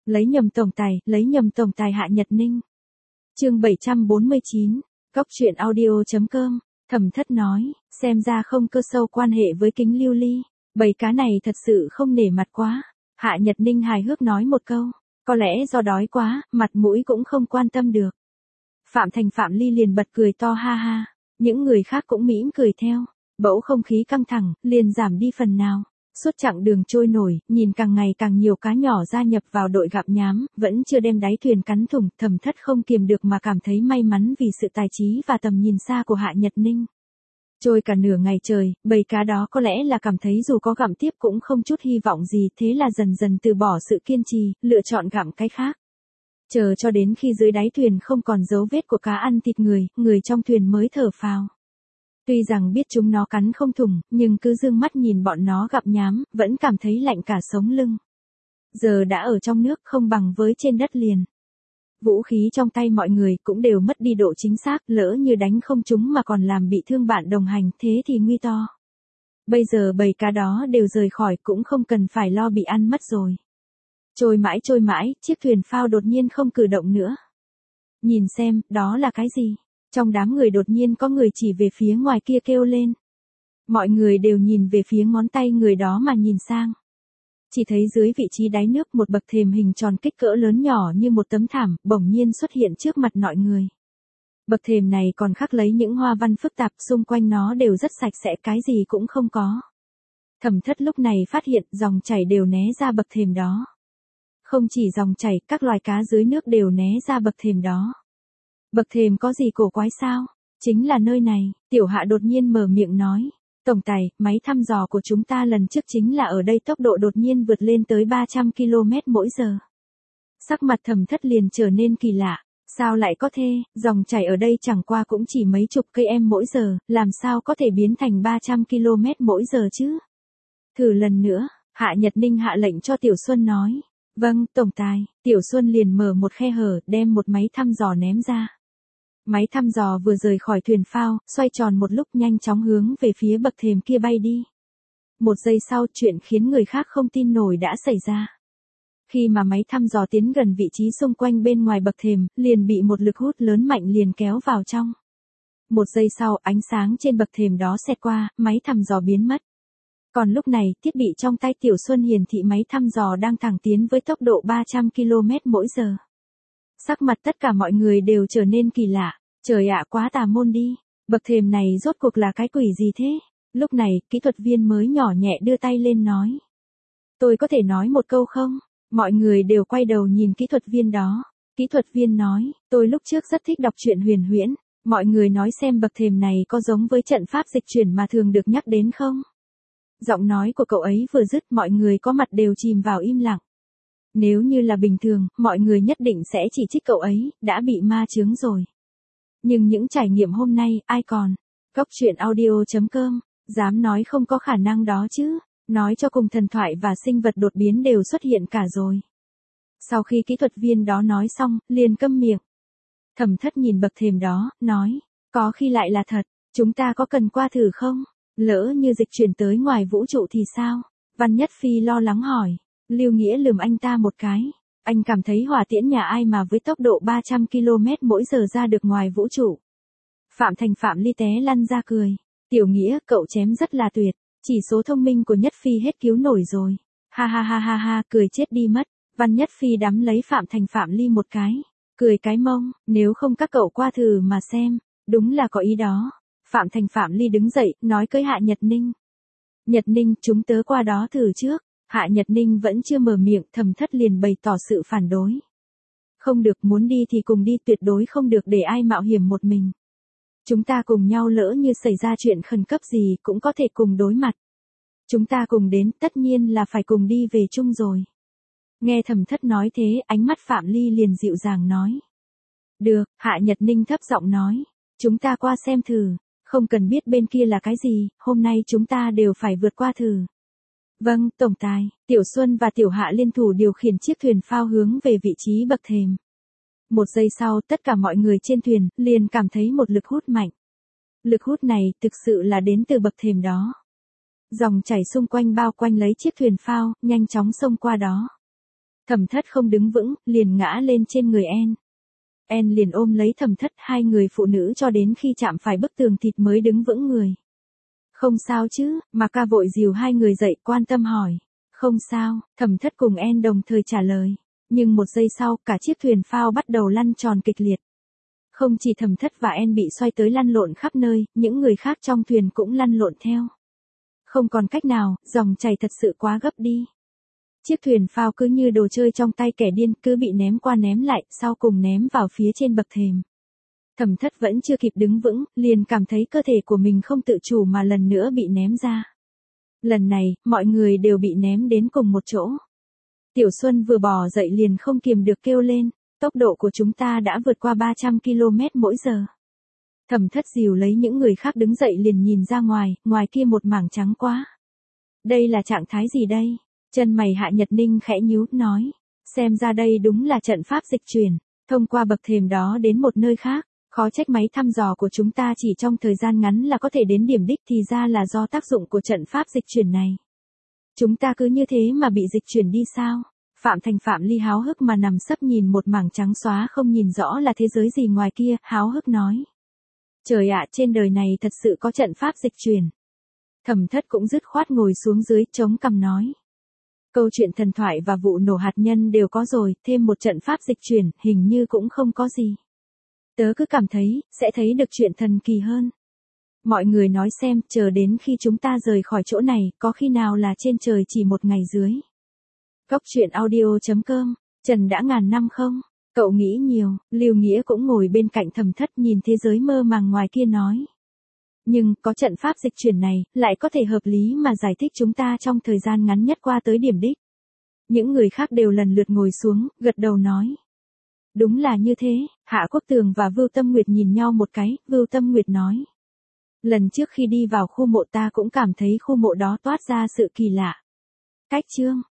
lấy nhầm tổng tài Hạ Nhật Ninh. Chương 749, Góc truyện audio.com. Thẩm Thất nói, xem ra không cơ sâu quan hệ với Kính Lưu Ly, bầy cá này thật sự không nể mặt quá. Hạ Nhật Ninh hài hước nói một câu, có lẽ do đói quá, mặt mũi cũng không quan tâm được. Phạm Ly liền bật cười to ha ha, những người khác cũng mỉm cười theo, bỗng không khí căng thẳng, liền giảm đi phần nào. Suốt chặng đường trôi nổi, nhìn càng ngày càng nhiều cá nhỏ gia nhập vào đội gặm nhám, vẫn chưa đem đáy thuyền cắn thủng, Thẩm Thất không kiềm được mà cảm thấy may mắn vì sự tài trí và tầm nhìn xa của Hạ Nhật Ninh. Trôi cả nửa ngày trời, bầy cá đó có lẽ là cảm thấy dù có gặm tiếp cũng không chút hy vọng gì, thế là dần dần từ bỏ sự kiên trì, lựa chọn gặm cái khác. Chờ cho đến khi dưới đáy thuyền không còn dấu vết của cá ăn thịt người trong thuyền mới thở phào. Tuy rằng biết chúng nó cắn không thủng, nhưng cứ dương mắt nhìn bọn nó gặm nhám, vẫn cảm thấy lạnh cả sống lưng. Giờ đã ở trong nước không bằng với trên đất liền. Vũ khí trong tay mọi người cũng đều mất đi độ chính xác, lỡ như đánh không trúng mà còn làm bị thương bạn đồng hành, thế thì nguy to. Bây giờ bầy cá đó đều rời khỏi cũng không cần phải lo bị ăn mất rồi. Trôi mãi, chiếc thuyền phao đột nhiên không cử động nữa. Nhìn xem, đó là cái gì? Trong đám người đột nhiên có người chỉ về phía ngoài kia kêu lên. Mọi người đều nhìn về phía ngón tay người đó mà nhìn sang. Chỉ thấy dưới vị trí đáy nước một bậc thềm hình tròn kích cỡ lớn nhỏ như một tấm thảm, bỗng nhiên xuất hiện trước mặt mọi người. Bậc thềm này còn khắc lấy những hoa văn phức tạp, xung quanh nó đều rất sạch sẽ, cái gì cũng không có. Thẩm Thất lúc này phát hiện dòng chảy đều né ra bậc thềm đó. Không chỉ dòng chảy, các loài cá dưới nước đều né ra bậc thềm đó. Bậc thềm có gì cổ quái sao? Chính là nơi này, Tiểu Hạ đột nhiên mở miệng nói. Tổng tài, máy thăm dò của chúng ta lần trước chính là ở đây, tốc độ đột nhiên vượt lên tới 300 km/h. Sắc mặt Thẩm Thất liền trở nên kỳ lạ. Sao lại có thế, dòng chảy ở đây chẳng qua cũng chỉ mấy chục km/h, làm sao có thể biến thành 300 km/h chứ? Thử lần nữa, Hạ Nhật Ninh hạ lệnh cho Tiểu Xuân nói. Vâng, tổng tài. Tiểu Xuân liền mở một khe hở, đem một máy thăm dò ném ra. Máy thăm dò vừa rời khỏi thuyền phao, xoay tròn một lúc nhanh chóng hướng về phía bậc thềm kia bay đi. Một giây sau, chuyện khiến người khác không tin nổi đã xảy ra. Khi mà máy thăm dò tiến gần vị trí xung quanh bên ngoài bậc thềm, liền bị một lực hút lớn mạnh liền kéo vào trong. Một giây sau, ánh sáng trên bậc thềm đó xẹt qua, máy thăm dò biến mất. Còn lúc này, thiết bị trong tay Tiểu Xuân hiển thị máy thăm dò đang thẳng tiến với tốc độ 300 km/h. Sắc mặt tất cả mọi người đều trở nên kỳ lạ. Trời ạ, quá tà môn đi. Bậc thềm này rốt cuộc là cái quỷ gì thế? Lúc này, kỹ thuật viên mới nhỏ nhẹ đưa tay lên nói. Tôi có thể nói một câu không? Mọi người đều quay đầu nhìn kỹ thuật viên đó. Kỹ thuật viên nói, tôi lúc trước rất thích đọc truyện huyền huyễn. Mọi người nói xem bậc thềm này có giống với trận pháp dịch chuyển mà thường được nhắc đến không? Giọng nói của cậu ấy vừa dứt, mọi người có mặt đều chìm vào im lặng. Nếu như là bình thường, mọi người nhất định sẽ chỉ trích cậu ấy, đã bị ma chướng rồi. Nhưng những trải nghiệm hôm nay, ai còn? Góc truyện audio.com, dám nói không có khả năng đó chứ, nói cho cùng thần thoại và sinh vật đột biến đều xuất hiện cả rồi. Sau khi kỹ thuật viên đó nói xong, liền câm miệng. Thẩm Thất nhìn bậc thềm đó, nói, có khi lại là thật, chúng ta có cần qua thử không? Lỡ như dịch chuyển tới ngoài vũ trụ thì sao? Văn Nhất Phi lo lắng hỏi. Lưu Nghĩa lườm anh ta một cái. Anh cảm thấy hỏa tiễn nhà ai mà với tốc độ 300 km/h ra được ngoài vũ trụ. Phạm Ly té lăn ra cười. Tiểu Nghĩa, cậu chém rất là tuyệt. Chỉ số thông minh của Nhất Phi hết cứu nổi rồi. Ha ha ha ha ha, cười chết đi mất. Văn Nhất Phi đắm lấy Phạm Ly một cái. Cười cái mông, nếu không các cậu qua thử mà xem. Đúng là có ý đó. Phạm Ly đứng dậy, nói với Hạ Nhật Ninh. Nhật Ninh, chúng tớ qua đó thử trước. Hạ Nhật Ninh vẫn chưa mở miệng, Thẩm Thất liền bày tỏ sự phản đối. Không được, muốn đi thì cùng đi, tuyệt đối không được để ai mạo hiểm một mình. Chúng ta cùng nhau, lỡ như xảy ra chuyện khẩn cấp gì cũng có thể cùng đối mặt. Chúng ta cùng đến, tất nhiên là phải cùng đi về chung rồi. Nghe Thẩm Thất nói thế, ánh mắt Phạm Ly liền dịu dàng nói. Được, Hạ Nhật Ninh thấp giọng nói. Chúng ta qua xem thử, không cần biết bên kia là cái gì, hôm nay chúng ta đều phải vượt qua thử. Vâng, tổng tài. Tiểu Xuân và Tiểu Hạ liên thủ điều khiển chiếc thuyền phao hướng về vị trí bậc thềm. Một giây sau, tất cả mọi người trên thuyền liền cảm thấy một lực hút mạnh. Lực hút này thực sự là đến từ bậc thềm đó. Dòng chảy xung quanh bao quanh lấy chiếc thuyền phao, nhanh chóng xông qua đó. Thẩm Thất không đứng vững, liền ngã lên trên người En liền ôm lấy Thẩm Thất, hai người phụ nữ cho đến khi chạm phải bức tường thịt mới đứng vững người. Không sao chứ, mà ca vội dìu hai người dậy quan tâm hỏi. Không sao, Thẩm Thất cùng En đồng thời trả lời. Nhưng một giây sau, cả chiếc thuyền phao bắt đầu lăn tròn kịch liệt. Không chỉ Thẩm Thất và En bị xoay tới lăn lộn khắp nơi, những người khác trong thuyền cũng lăn lộn theo. Không còn cách nào, dòng chảy thật sự quá gấp đi. Chiếc thuyền phao cứ như đồ chơi trong tay kẻ điên, cứ bị ném qua ném lại, sau cùng ném vào phía trên bậc thềm. Thẩm Thất vẫn chưa kịp đứng vững, liền cảm thấy cơ thể của mình không tự chủ mà lần nữa bị ném ra. Lần này, mọi người đều bị ném đến cùng một chỗ. Tiểu Xuân vừa bò dậy liền không kiềm được kêu lên, tốc độ của chúng ta đã vượt qua 300 km/h. Thẩm Thất dìu lấy những người khác đứng dậy liền nhìn ra ngoài kia một mảng trắng quá. Đây là trạng thái gì đây? Chân mày Hạ Nhật Ninh khẽ nhíu, nói. Xem ra đây đúng là trận pháp dịch chuyển, thông qua bậc thềm đó đến một nơi khác. Khó trách máy thăm dò của chúng ta chỉ trong thời gian ngắn là có thể đến điểm đích, thì ra là do tác dụng của trận pháp dịch chuyển này. Chúng ta cứ như thế mà bị dịch chuyển đi sao? Phạm Ly háo hức mà nằm sấp nhìn một mảng trắng xóa không nhìn rõ là thế giới gì ngoài kia, háo hức nói. Trời ạ, trên đời này thật sự có trận pháp dịch chuyển. Thẩm Thất cũng dứt khoát ngồi xuống dưới, chống cằm nói. Câu chuyện thần thoại và vụ nổ hạt nhân đều có rồi, thêm một trận pháp dịch chuyển, hình như cũng không có gì. Tớ cứ cảm thấy, sẽ thấy được chuyện thần kỳ hơn. Mọi người nói xem, chờ đến khi chúng ta rời khỏi chỗ này, có khi nào là trên trời chỉ một ngày dưới. Góc truyện audio.com, Trần đã ngàn năm không? Cậu nghĩ nhiều, Lưu Nghĩa cũng ngồi bên cạnh Thẩm Thất nhìn thế giới mơ màng ngoài kia nói. Nhưng, có trận pháp dịch chuyển này, lại có thể hợp lý mà giải thích chúng ta trong thời gian ngắn nhất qua tới điểm đích. Những người khác đều lần lượt ngồi xuống, gật đầu nói. Đúng là như thế, Hạ Quốc Tường và Vưu Tâm Nguyệt nhìn nhau một cái, Vưu Tâm Nguyệt nói. Lần trước khi đi vào khu mộ ta cũng cảm thấy khu mộ đó toát ra sự kỳ lạ. Cách chương